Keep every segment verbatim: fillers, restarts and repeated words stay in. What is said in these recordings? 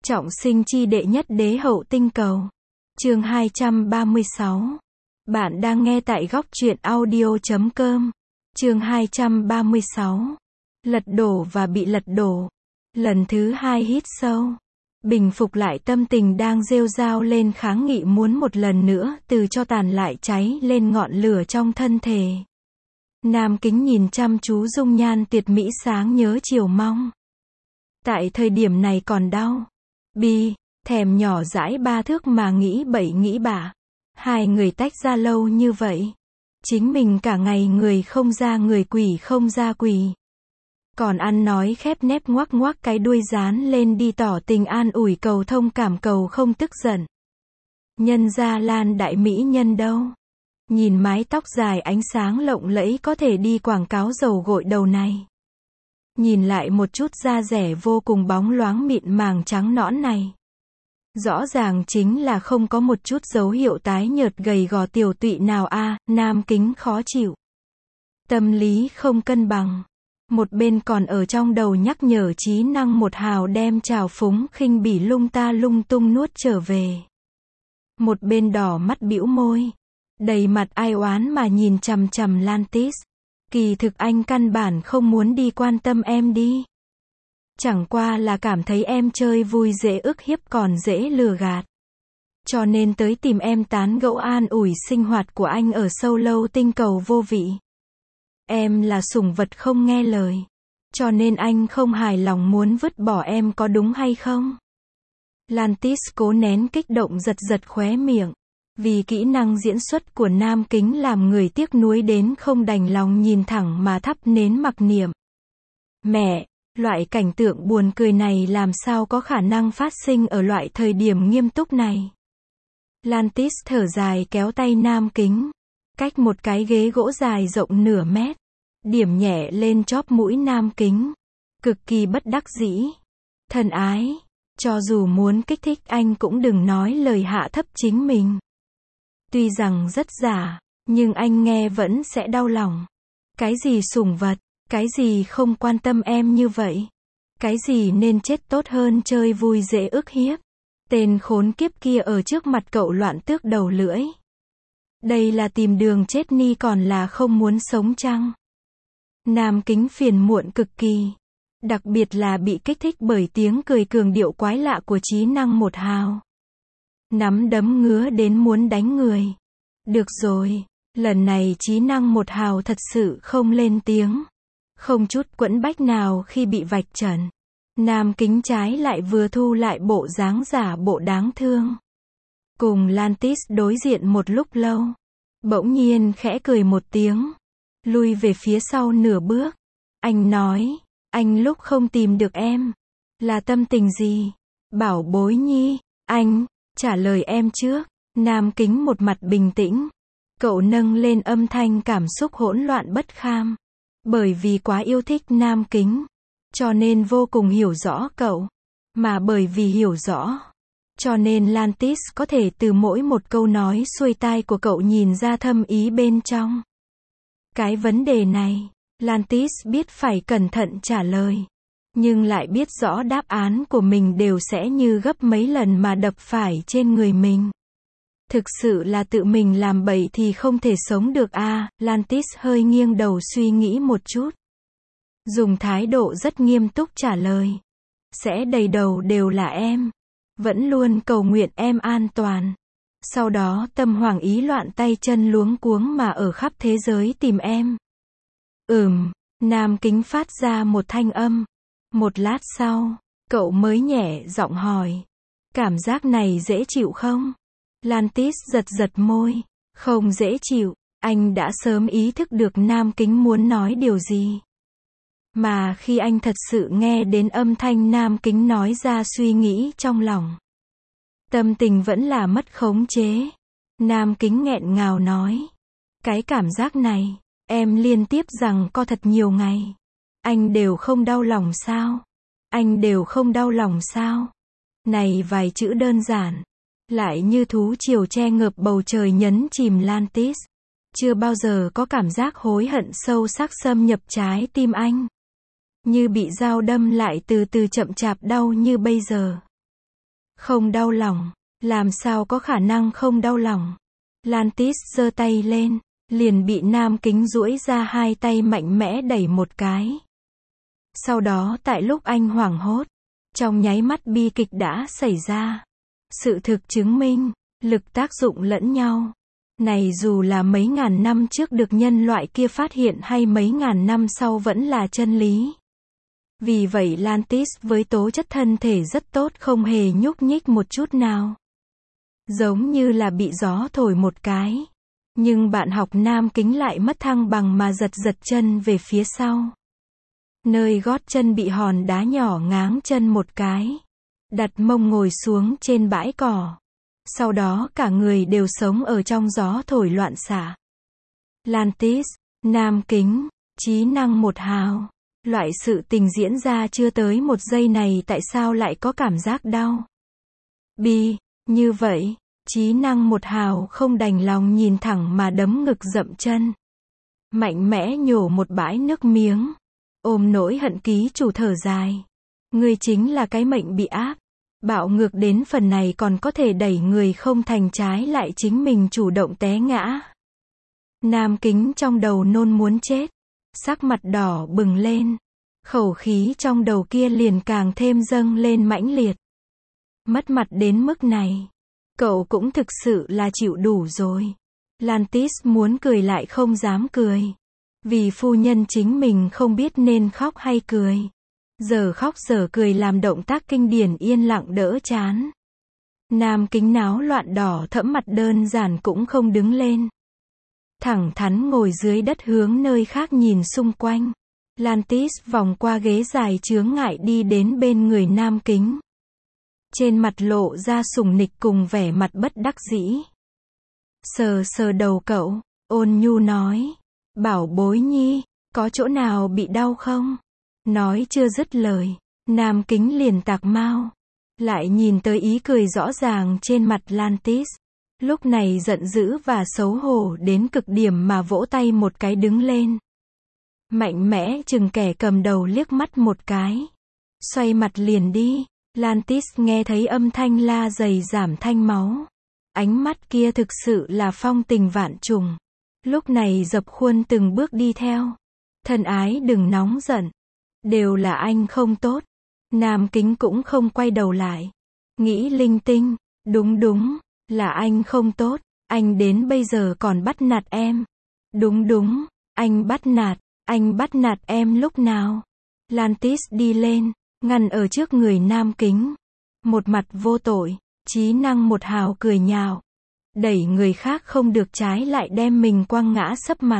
Trọng sinh chi đệ nhất đế hậu tinh cầu. Chương hai trăm ba mươi sáu. Bạn đang nghe tại góc truyện audio chấm com. Chương hai trăm ba mươi sáu. Lật đổ và bị lật đổ. Lần thứ hai hít sâu. Bình phục lại tâm tình đang rêu rao lên kháng nghị muốn một lần nữa từ cho tàn lại cháy lên ngọn lửa trong thân thể. Nam Kính nhìn chăm chú dung nhan tuyệt mỹ sáng nhớ chiều mong. Tại thời điểm này còn đau. Bi, thèm nhỏ dãi ba thước mà nghĩ bậy nghĩ bạ. Hai người tách ra lâu như vậy. Chính mình cả ngày người không ra người quỷ không ra quỷ. Còn ăn nói khép nép ngoắc ngoắc cái đuôi dán lên đi tỏ tình an ủi cầu thông cảm cầu không tức giận. Nhân gia Lan đại mỹ nhân đâu. Nhìn mái tóc dài ánh sáng lộng lẫy có thể đi quảng cáo dầu gội đầu này. Nhìn lại một chút da rẻ vô cùng bóng loáng mịn màng trắng nõn này. Rõ ràng chính là không có một chút dấu hiệu tái nhợt gầy gò tiểu tụy nào a. À, Nam Kính khó chịu. Tâm lý không cân bằng. Một bên còn ở trong đầu nhắc nhở trí năng một hào đem trào phúng khinh bỉ lung ta lung tung nuốt trở về. Một bên đỏ mắt bĩu môi. Đầy mặt ai oán mà nhìn chằm chằm Lantis. Kỳ thực anh căn bản không muốn đi quan tâm em đi. Chẳng qua là cảm thấy em chơi vui dễ ức hiếp còn dễ lừa gạt. Cho nên tới tìm em tán gẫu an ủi sinh hoạt của anh ở sâu lâu tinh cầu vô vị. Em là sủng vật không nghe lời. Cho nên anh không hài lòng muốn vứt bỏ em có đúng hay không? Lantis cố nén kích động giật giật khóe miệng. Vì kỹ năng diễn xuất của Nam Kính làm người tiếc nuối đến không đành lòng nhìn thẳng mà thắp nến mặc niệm. Mẹ, loại cảnh tượng buồn cười này làm sao có khả năng phát sinh ở loại thời điểm nghiêm túc này. Lantis thở dài kéo tay Nam Kính. Cách một cái ghế gỗ dài rộng nửa mét. Điểm nhẹ lên chóp mũi Nam Kính. Cực kỳ bất đắc dĩ. Thân ái, cho dù muốn kích thích anh cũng đừng nói lời hạ thấp chính mình. Tuy rằng rất giả, nhưng anh nghe vẫn sẽ đau lòng. Cái gì sủng vật, cái gì không quan tâm em như vậy. Cái gì nên chết tốt hơn chơi vui dễ ức hiếp. Tên khốn kiếp kia ở trước mặt cậu loạn tước đầu lưỡi. Đây là tìm đường chết ni còn là không muốn sống chăng? Nam Kính phiền muộn cực kỳ. Đặc biệt là bị kích thích bởi tiếng cười cường điệu quái lạ của trí năng một hào. Nắm đấm ngứa đến muốn đánh người. Được rồi, lần này trí năng một hào thật sự không lên tiếng. Không chút quẫn bách nào khi bị vạch trần. Nam Kính trái lại vừa thu lại bộ dáng giả bộ đáng thương. Cùng Lantis đối diện một lúc lâu. Bỗng nhiên khẽ cười một tiếng. Lui về phía sau nửa bước. Anh nói, anh lúc không tìm được em. Là tâm tình gì? Bảo bối nhi, anh, trả lời em trước. Nam Kính một mặt bình tĩnh. Cậu nâng lên âm thanh cảm xúc hỗn loạn bất kham. Bởi vì quá yêu thích Nam Kính. Cho nên vô cùng hiểu rõ cậu. Mà bởi vì hiểu rõ. Cho nên Lantis có thể từ mỗi một câu nói xuôi tai của cậu nhìn ra thâm ý bên trong. Cái vấn đề này, Lantis biết phải cẩn thận trả lời. Nhưng lại biết rõ đáp án của mình đều sẽ như gấp mấy lần mà đập phải trên người mình. Thực sự là tự mình làm bậy thì không thể sống được a. À, Lantis hơi nghiêng đầu suy nghĩ một chút. Dùng thái độ rất nghiêm túc trả lời. Sẽ đầy đầu đều là em. Vẫn luôn cầu nguyện em an toàn. Sau đó tâm hoảng ý loạn tay chân luống cuống mà ở khắp thế giới tìm em. Ừm, Nam Kính phát ra một thanh âm. Một lát sau, cậu mới nhẹ giọng hỏi. Cảm giác này dễ chịu không? Lantis giật giật môi. Không dễ chịu, anh đã sớm ý thức được Nam Kính muốn nói điều gì. Mà khi anh thật sự nghe đến âm thanh Nam Kính nói ra suy nghĩ trong lòng. Tâm tình vẫn là mất khống chế. Nam Kính nghẹn ngào nói. Cái cảm giác này, em liên tiếp rằng co thật nhiều ngày. Anh đều không đau lòng sao? Anh đều không đau lòng sao? Này vài chữ đơn giản. Lại như thú triều che ngợp bầu trời nhấn chìm Lantis. Chưa bao giờ có cảm giác hối hận sâu sắc xâm nhập trái tim anh. Như bị dao đâm lại từ từ chậm chạp đau như bây giờ. Không đau lòng. Làm sao có khả năng không đau lòng. Lantis giơ tay lên, liền bị Nam Kính duỗi ra hai tay mạnh mẽ đẩy một cái. Sau đó tại lúc anh hoảng hốt, trong nháy mắt bi kịch đã xảy ra. Sự thực chứng minh, lực tác dụng lẫn nhau. Này dù là mấy ngàn năm trước được nhân loại kia phát hiện hay mấy ngàn năm sau vẫn là chân lý. Vì vậy Lantis với tố chất thân thể rất tốt không hề nhúc nhích một chút nào. Giống như là bị gió thổi một cái. Nhưng bạn học Nam Kính lại mất thăng bằng mà giật giật chân về phía sau. Nơi gót chân bị hòn đá nhỏ ngáng chân một cái. Đặt mông ngồi xuống trên bãi cỏ. Sau đó cả người đều sống ở trong gió thổi loạn xạ. Lantis, Nam Kính, trí năng một hào. Loại sự tình diễn ra chưa tới một giây này tại sao lại có cảm giác đau? Bi, như vậy, trí năng một hào không đành lòng nhìn thẳng mà đấm ngực dậm chân. Mạnh mẽ nhổ một bãi nước miếng. Ôm nỗi hận ký chủ thở dài. Ngươi chính là cái mệnh bị áp. Bạo ngược đến phần này còn có thể đẩy người không thành trái lại chính mình chủ động té ngã. Nam Kính trong đầu nôn muốn chết. Sắc mặt đỏ bừng lên. Khẩu khí trong đầu kia liền càng thêm dâng lên mãnh liệt. Mất mặt đến mức này. Cậu cũng thực sự là chịu đủ rồi. Lantis muốn cười lại không dám cười. Vì phu nhân chính mình không biết nên khóc hay cười. Giờ khóc giờ cười làm động tác kinh điển yên lặng đỡ chán. Nam Kính náo loạn đỏ thẫm mặt đơn giản cũng không đứng lên. Thẳng thắn ngồi dưới đất hướng nơi khác nhìn xung quanh. Lantis vòng qua ghế dài chướng ngại đi đến bên người Nam Kính. Trên mặt lộ ra sủng nịch cùng vẻ mặt bất đắc dĩ. Sờ sờ đầu cậu, ôn nhu nói. Bảo bối nhi, có chỗ nào bị đau không? Nói chưa dứt lời, Nam Kính liền tạc mau. Lại nhìn tới ý cười rõ ràng trên mặt Lantis. Lúc này giận dữ và xấu hổ đến cực điểm mà vỗ tay một cái đứng lên. Mạnh mẽ chừng kẻ cầm đầu liếc mắt một cái. Xoay mặt liền đi. Lantis nghe thấy âm thanh la dày giảm thanh máu. Ánh mắt kia thực sự là phong tình vạn trùng. Lúc này dập khuôn từng bước đi theo. Thân ái đừng nóng giận. Đều là anh không tốt. Nam Kính cũng không quay đầu lại. Nghĩ linh tinh. Đúng đúng, là anh không tốt. Anh đến bây giờ còn bắt nạt em. Đúng đúng, anh bắt nạt. Anh bắt nạt em lúc nào? Lantis đi lên, ngăn ở trước người Nam Kính. Một mặt vô tội, trí năng một hào cười nhạo. Đẩy người khác không được trái lại đem mình quăng ngã sấp mặt.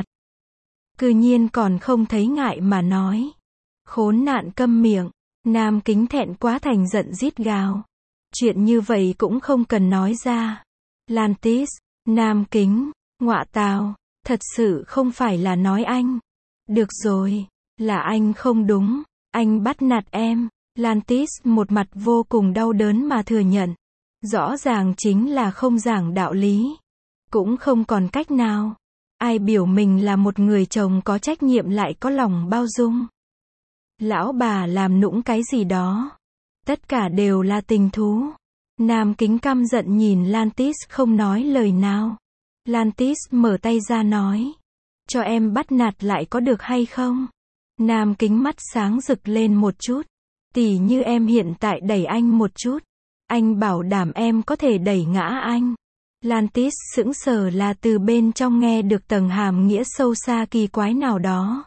Cư nhiên còn không thấy ngại mà nói. Khốn nạn câm miệng. Nam Kính thẹn quá thành giận rít gào. Chuyện như vậy cũng không cần nói ra. Lantis, Nam Kính, ngọa tào, thật sự không phải là nói anh. Được rồi, là anh không đúng, anh bắt nạt em. Lantis một mặt vô cùng đau đớn mà thừa nhận. Rõ ràng chính là không giảng đạo lý. Cũng không còn cách nào. Ai biểu mình là một người chồng có trách nhiệm lại có lòng bao dung. Lão bà làm nũng cái gì đó. Tất cả đều là tình thú. Nam Kính căm giận nhìn Lantis không nói lời nào. Lantis mở tay ra nói. Cho em bắt nạt lại có được hay không? Nam Kính mắt sáng rực lên một chút. Tỉ như em hiện tại đẩy anh một chút. Anh bảo đảm em có thể đẩy ngã anh. Lantis sững sờ là từ bên trong nghe được tầng hàm nghĩa sâu xa kỳ quái nào đó.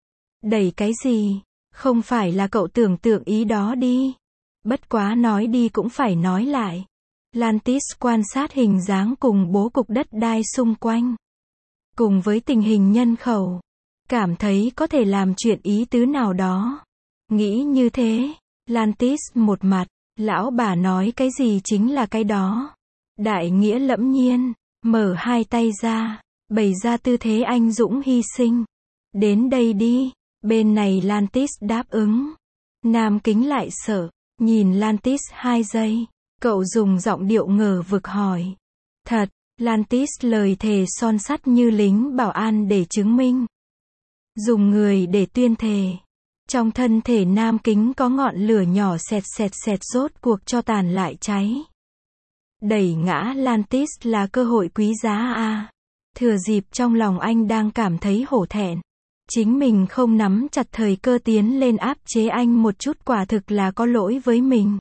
Đẩy cái gì? Không phải là cậu tưởng tượng ý đó đi. Bất quá nói đi cũng phải nói lại. Lantis quan sát hình dáng cùng bố cục đất đai xung quanh. Cùng với tình hình nhân khẩu. Cảm thấy có thể làm chuyện ý tứ nào đó. Nghĩ như thế. Lantis một mặt. Lão bà nói cái gì chính là cái đó. Đại nghĩa lẫm nhiên. Mở hai tay ra. Bày ra tư thế anh dũng hy sinh. Đến đây đi. Bên này Lantis đáp ứng. Nam Kính lại sợ. Nhìn Lantis hai giây. Cậu dùng giọng điệu ngờ vực hỏi. Thật. Lantis lời thề son sắt như lính bảo an để chứng minh. Dùng người để tuyên thề. Trong thân thể Nam Kính có ngọn lửa nhỏ xẹt xẹt xẹt rốt cuộc cho tàn lại cháy. Đẩy ngã Lantis là cơ hội quý giá a. Thừa dịp trong lòng anh đang cảm thấy hổ thẹn. Chính mình không nắm chặt thời cơ tiến lên áp chế anh một chút quả thực là có lỗi với mình.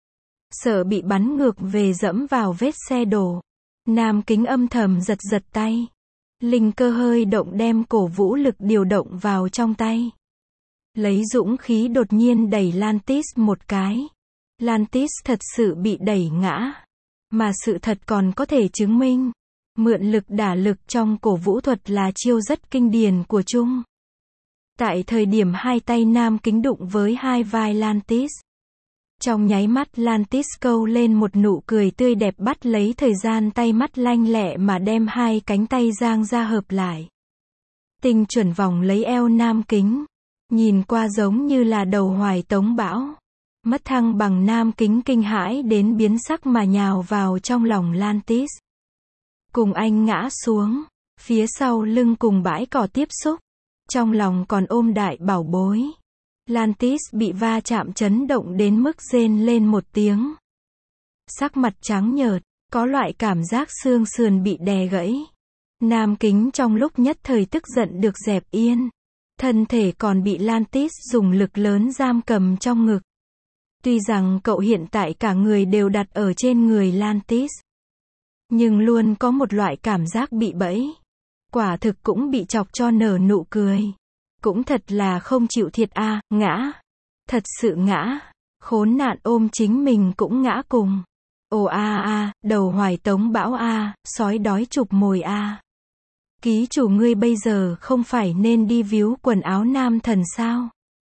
Sợ bị bắn ngược về dẫm vào vết xe đổ. Nam Kính âm thầm giật giật tay. Linh cơ hơi động đem cổ vũ lực điều động vào trong tay. Lấy dũng khí đột nhiên đẩy Lantis một cái. Lantis thật sự bị đẩy ngã. Mà sự thật còn có thể chứng minh. Mượn lực đả lực trong cổ vũ thuật là chiêu rất kinh điển của Trung. Tại thời điểm hai tay Nam Kính đụng với hai vai Lantis. Trong nháy mắt Lantis câu lên một nụ cười tươi đẹp bắt lấy thời gian tay mắt lanh lẹ mà đem hai cánh tay giang ra hợp lại. Tinh chuẩn vòng lấy eo Nam Kính. Nhìn qua giống như là đầu hoài tống bão. Mất thăng bằng Nam Kính kinh hãi đến biến sắc mà nhào vào trong lòng Lantis. Cùng anh ngã xuống. Phía sau lưng cùng bãi cỏ tiếp xúc. Trong lòng còn ôm đại bảo bối. Lantis bị va chạm chấn động đến mức rên lên một tiếng. Sắc mặt trắng nhợt, có loại cảm giác xương sườn bị đè gãy. Nam Kính trong lúc nhất thời tức giận được dẹp yên. Thân thể còn bị Lantis dùng lực lớn giam cầm trong ngực. Tuy rằng cậu hiện tại cả người đều đặt ở trên người Lantis. Nhưng luôn có một loại cảm giác bị bẫy. Quả thực cũng bị chọc cho nở nụ cười. Cũng thật là không chịu thiệt a, à, ngã. Thật sự ngã. Khốn nạn ôm chính mình cũng ngã cùng. Ồ a a, đầu hoài tống bão a, à, sói đói chụp mồi a. À. Ký chủ ngươi bây giờ không phải nên đi víu quần áo nam thần sao?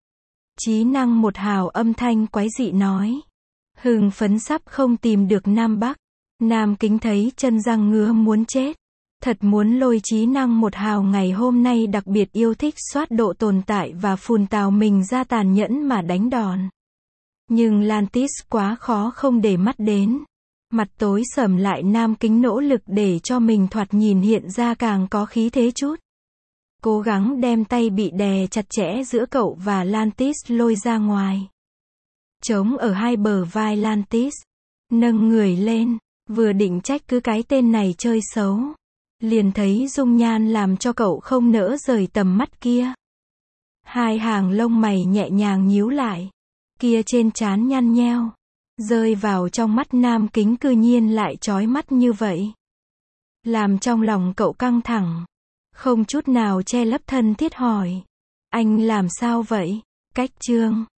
Trí năng một hào âm thanh quái dị nói. Hưng phấn sắp không tìm được Nam Bắc. Nam Kính thấy chân răng ngứa muốn chết. Thật muốn lôi trí năng một hào ngày hôm nay đặc biệt yêu thích soát độ tồn tại và phun tào mình ra tàn nhẫn mà đánh đòn. Nhưng Lantis quá khó không để mắt đến. Mặt tối sầm lại Nam Kính nỗ lực để cho mình thoạt nhìn hiện ra càng có khí thế chút. Cố gắng đem tay bị đè chặt chẽ giữa cậu và Lantis lôi ra ngoài. Chống ở hai bờ vai Lantis. Nâng người lên. Vừa định trách cứ cái tên này chơi xấu. Liền thấy dung nhan làm cho cậu không nỡ rời tầm mắt kia. Hai hàng lông mày nhẹ nhàng nhíu lại. Kia trên trán nhăn nheo. Rơi vào trong mắt Nam Kính cư nhiên lại chói mắt như vậy. Làm trong lòng cậu căng thẳng. Không chút nào che lấp thân thiết hỏi. Anh làm sao vậy? Cách chương.